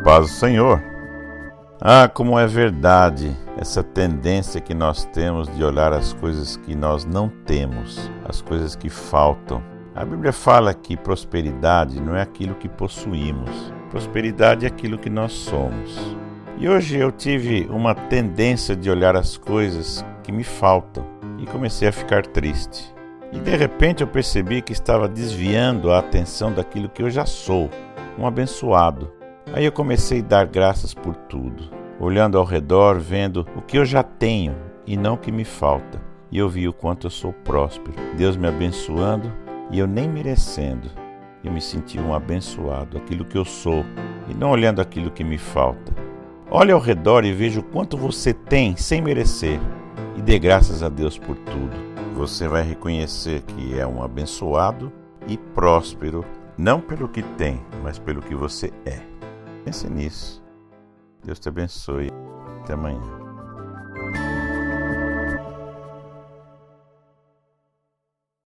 paz do Senhor. Como é verdade essa tendência que nós temos de olhar as coisas que nós não temos, as coisas que faltam. A Bíblia fala que prosperidade não é aquilo que possuímos, prosperidade é aquilo que nós somos. E hoje eu tive uma tendência de olhar as coisas que me faltam e comecei a ficar triste. E de repente eu percebi que estava desviando a atenção daquilo que eu já sou, um abençoado. Aí eu comecei a dar graças por tudo, olhando ao redor, vendo o que eu já tenho e não o que me falta. E eu vi o quanto eu sou próspero, Deus me abençoando e eu nem merecendo. Eu me senti um abençoado, aquilo que eu sou, e não olhando aquilo que me falta. Olhe ao redor e veja o quanto você tem sem merecer e dê graças a Deus por tudo. Você vai reconhecer que é um abençoado e próspero, não pelo que tem, mas pelo que você é. Pense nisso. Deus te abençoe. Até amanhã.